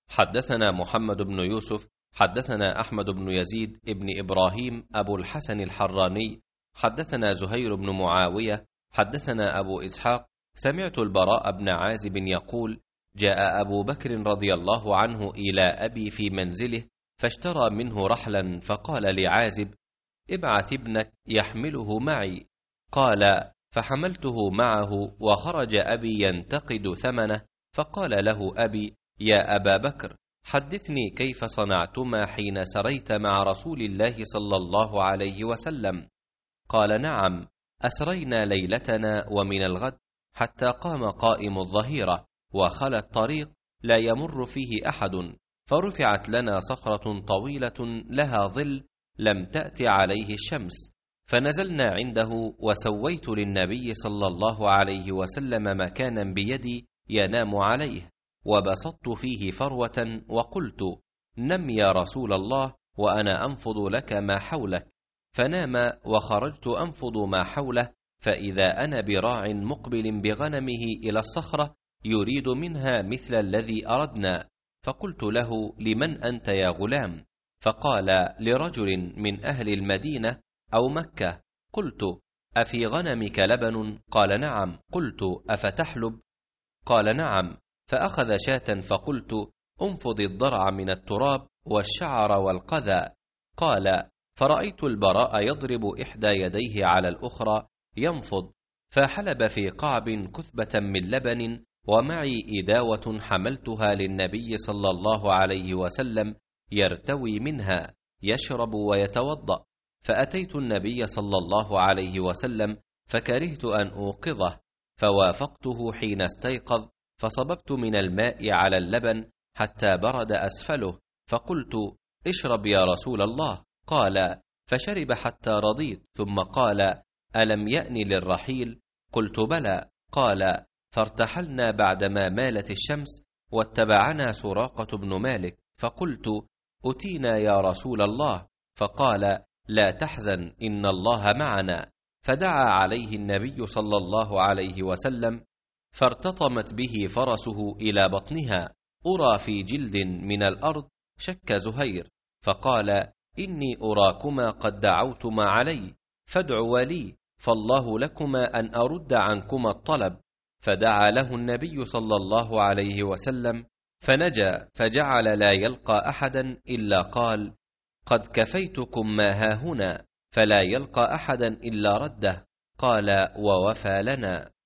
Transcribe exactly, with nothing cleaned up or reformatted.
حدثنا محمد بن يوسف حدثنا أحمد بن يزيد ابن إبراهيم أبو الحسن الحراني حدثنا زهير بن معاوية حدثنا أبو إسحاق سمعت البراء بن عازب يقول: جاء أبو بكر رضي الله عنه إلى أبي في منزله فاشترى منه رحلا، فقال لعازب: ابعث ابنك يحمله معي. قال: فحملته معه، وخرج أبي ينتقد ثمنه، فقال له أبي: يا أبا بكر، حدثني كيف صنعتما حين سريت مع رسول الله صلى الله عليه وسلم. قال: نعم، أسرينا ليلتنا ومن الغد حتى قام قائم الظهيرة، وخلى الطريق لا يمر فيه أحد، فرفعت لنا صخرة طويلة لها ظل لم تأت عليه الشمس، فنزلنا عنده، وسويت للنبي صلى الله عليه وسلم مكانا بيدي ينام عليه، وبسطت فيه فروة، وقلت: نم يا رسول الله وأنا أنفض لك ما حولك. فنام، وخرجت أنفض ما حوله، فإذا أنا براع مقبل بغنمه إلى الصخرة يريد منها مثل الذي أردنا، فقلت له: لمن أنت يا غلام؟ فقال: لرجل من أهل المدينة أو مكة. قلت: أفي غنمك لبن؟ قال: نعم. قلت: أفتحلب؟ قال: نعم. فأخذ شاة، فقلت: انفض الضرع من التراب والشعر والقذى. قال: فرأيت البراء يضرب إحدى يديه على الأخرى ينفض، فحلب في قعب كثبة من لبن، ومعي إداوة حملتها للنبي صلى الله عليه وسلم يرتوي منها، يشرب ويتوضأ. فأتيت النبي صلى الله عليه وسلم فكرهت أن أوقظه، فوافقته حين استيقظ، فصببت من الماء على اللبن حتى برد أسفله، فقلت: اشرب يا رسول الله. قال: فشرب حتى رضيت، ثم قال: ألم يأن للرحيل؟ قلت: بلى. قال: فارتحلنا بعدما مالت الشمس، واتبعنا سراقة بن مالك، فقلت: أتينا يا رسول الله. فقال: لا تحزن، إن الله معنا. فدعا عليه النبي صلى الله عليه وسلم، فارتطمت به فرسه إلى بطنها، أرى في جلد من الأرض شك زهير، فقال: إني أراكما قد دعوتما علي، فادعوا لي، فالله لكما أن أرد عنكما الطلب. فدعا له النبي صلى الله عليه وسلم فنجا، فجعل لا يلقى أحدا إلا قال: قد كفيتكم ما هاهنا، فلا يلقى أحدا إلا رده. قال: ووفى لنا.